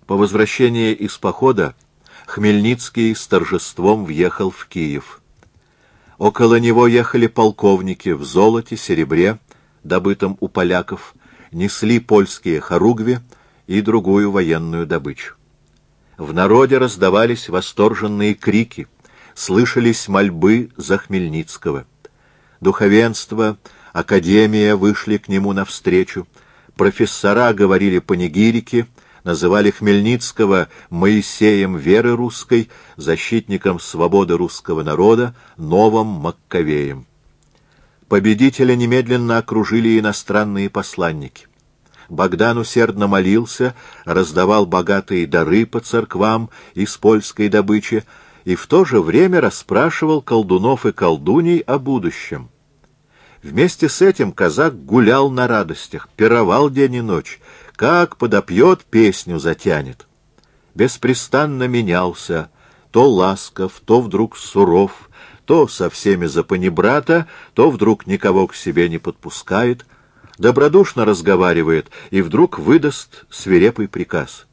По возвращении из похода Хмельницкий с торжеством въехал в Киев. Около него ехали полковники в золоте, серебре, добытом у поляков, несли польские хоругви и другую военную добычу. В народе раздавались восторженные крики, слышались мольбы за Хмельницкого. Духовенство, академия вышли к нему навстречу, профессора говорили панигирики, называли Хмельницкого Моисеем веры русской, защитником свободы русского народа, новым Маккавеем. Победителя немедленно окружили иностранные посланники. Богдан усердно молился, раздавал богатые дары по церквам из польской добычи и в то же время расспрашивал колдунов и колдуней о будущем. Вместе с этим казак гулял на радостях, пировал день и ночь, как подопьет, песню затянет. Беспрестанно менялся, то ласков, то вдруг суров, то со всеми за панибрата, то вдруг никого к себе не подпускает, добродушно разговаривает и вдруг выдаст свирепый приказ.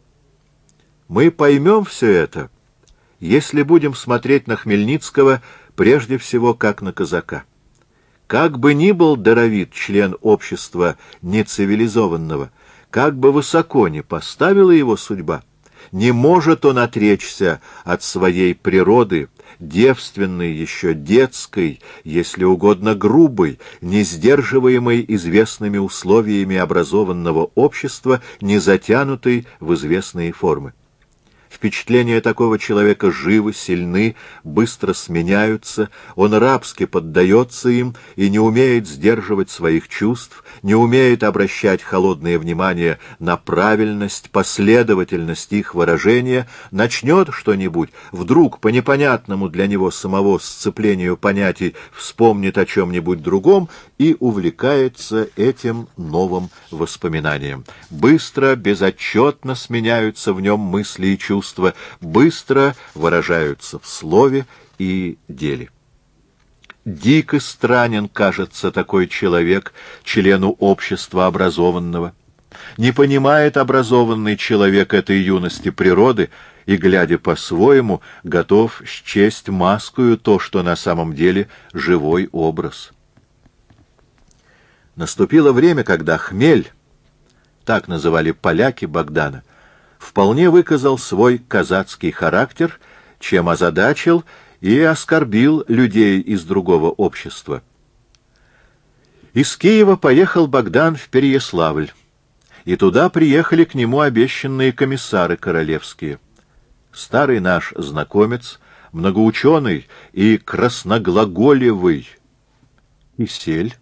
Мы поймем все это, если будем смотреть на Хмельницкого прежде всего как на казака. Как бы ни был даровит член общества нецивилизованного, как бы высоко ни поставила его судьба, не может он отречься от своей природы, девственной еще детской, если угодно грубой, не сдерживаемой известными условиями образованного общества, не затянутой в известные формы. Впечатления такого человека живы, сильны, быстро сменяются, он рабски поддается им и не умеет сдерживать своих чувств, не умеет обращать холодное внимание на правильность, последовательность их выражения, начнет что-нибудь, вдруг по непонятному для него самого сцеплению понятий вспомнит о чем-нибудь другом и увлекается этим новым воспоминанием. Быстро, безотчетно сменяются в нем мысли и чувства, быстро выражаются в слове и деле. Дик и странен кажется такой человек члену общества образованного. Не понимает образованный человек этой юности природы и, глядя по-своему, готов счесть маскою то, что на самом деле живой образ. Наступило время, когда хмель, так называли поляки Богдана, вполне выказал свой казацкий характер, чем озадачил и оскорбил людей из другого общества. Из Киева поехал Богдан в Переяславль, и туда приехали к нему обещанные комиссары королевские. Старый наш знакомец, многоученый и красноглаголевый Кисель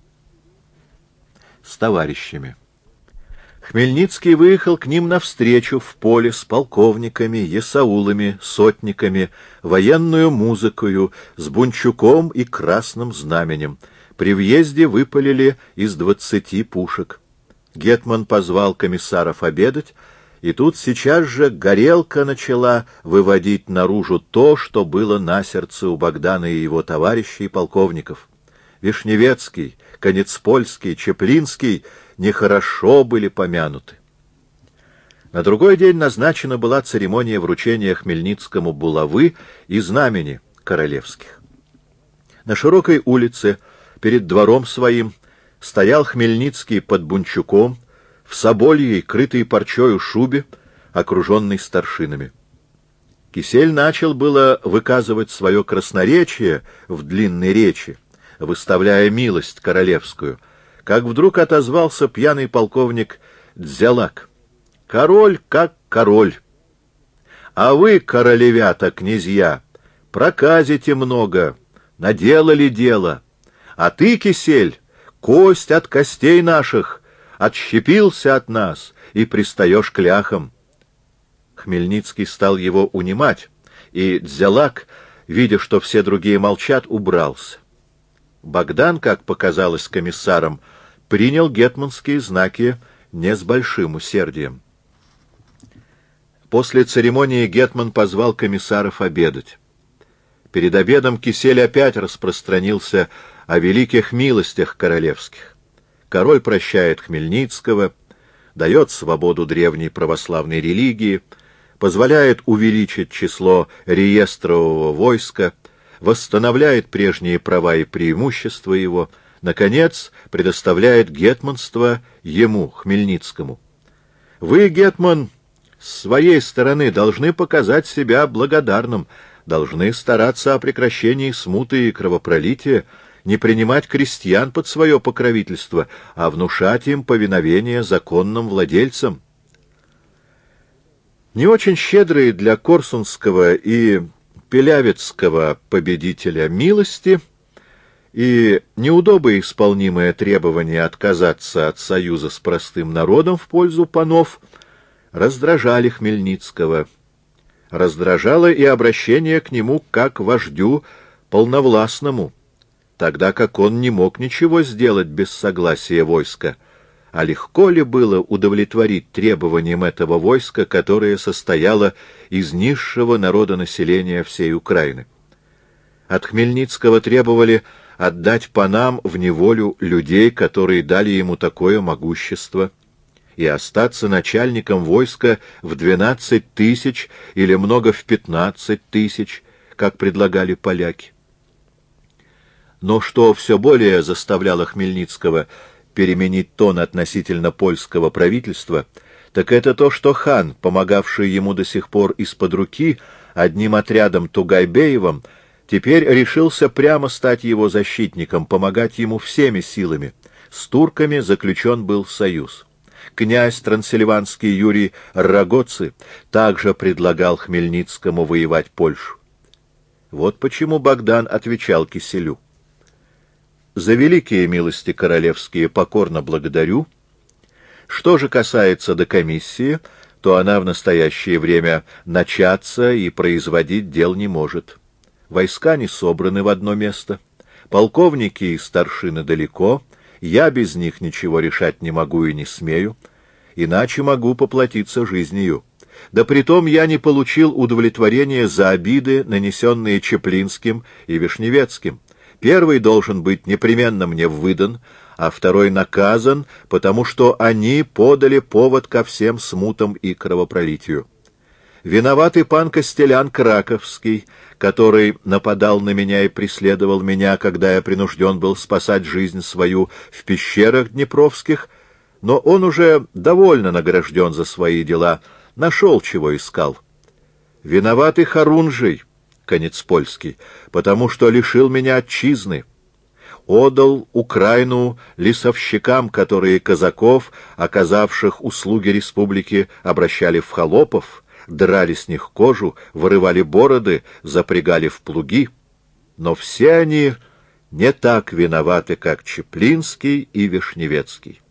с товарищами. Хмельницкий выехал к ним навстречу в поле с полковниками, есаулами, сотниками, военную музыкою, с бунчуком и красным знаменем. При въезде выпалили из 20 пушек. Гетман позвал комиссаров обедать, и тут сейчас же горелка начала выводить наружу то, что было на сердце у Богдана и его товарищей полковников. Вишневецкий, Конецпольский, Чеплинский нехорошо были помянуты. На другой день назначена была церемония вручения Хмельницкому булавы и знамени королевских. На широкой улице, перед двором своим, стоял Хмельницкий под бунчуком, в собольей, крытой парчою шубе, окруженный старшинами. Кисель начал было выказывать свое красноречие в длинной речи, выставляя милость королевскую, как вдруг отозвался пьяный полковник Дзялак. «Король как король! А вы, королевята, князья, проказите много, наделали дело, а ты, Кисель, кость от костей наших, отщепился от нас и пристаешь к ляхам». Хмельницкий стал его унимать, и Дзялак, видя, что все другие молчат, убрался. Богдан, как показалось комиссарам, принял гетманские знаки не с большим усердием. После церемонии гетман позвал комиссаров обедать. Перед обедом Кисель опять распространился о великих милостях королевских. Король прощает Хмельницкого, дает свободу древней православной религии, позволяет увеличить число реестрового войска, восстанавливает прежние права и преимущества его, наконец, предоставляет гетманство ему, Хмельницкому. Вы, гетман, с своей стороны должны показать себя благодарным, должны стараться о прекращении смуты и кровопролития, не принимать крестьян под свое покровительство, а внушать им повиновение законным владельцам. Не очень щедрые для корсунского и пилявецкого победителя милости и неудобно исполнимое требование отказаться от союза с простым народом в пользу панов раздражали Хмельницкого. Раздражало и обращение к нему как к вождю полновластному, тогда как он не мог ничего сделать без согласия войска. А легко ли было удовлетворить требованиям этого войска, которое состояло из низшего народонаселения всей Украины? От Хмельницкого требовали отдать панам в неволю людей, которые дали ему такое могущество, и остаться начальником войска в 12 тысяч или много в 15 тысяч, как предлагали поляки. Но что все более заставляло Хмельницкого переменить тон относительно польского правительства, так это то, что хан, помогавший ему до сих пор из-под руки одним отрядом Тугайбеевым, теперь решился прямо стать его защитником, помогать ему всеми силами. С турками заключен был союз. Князь трансильванский Юрий Рагоци также предлагал Хмельницкому воевать Польшу. Вот почему Богдан отвечал Киселю: «За великие милости королевские покорно благодарю. Что же касается до комиссии, то она в настоящее время начаться и производить дел не может. Войска не собраны в одно место, полковники и старшины далеко, я без них ничего решать не могу и не смею, иначе могу поплатиться жизнью. Да притом я не получил удовлетворения за обиды, нанесенные Чеплинским и Вишневецким. Первый должен быть непременно мне выдан, а второй наказан, потому что они подали повод ко всем смутам и кровопролитию. Виноват и пан Костелян Краковский, который нападал на меня и преследовал меня, когда я принужден был спасать жизнь свою в пещерах днепровских, но он уже довольно награжден за свои дела, нашел, чего искал. Виноват и Харунжий, конец польский, потому что лишил меня отчизны, отдал Украину лесовщикам, которые казаков, оказавших услуги республике, обращали в холопов, драли с них кожу, вырывали бороды, запрягали в плуги. Но все они не так виноваты, как Чеплинский и Вишневецкий.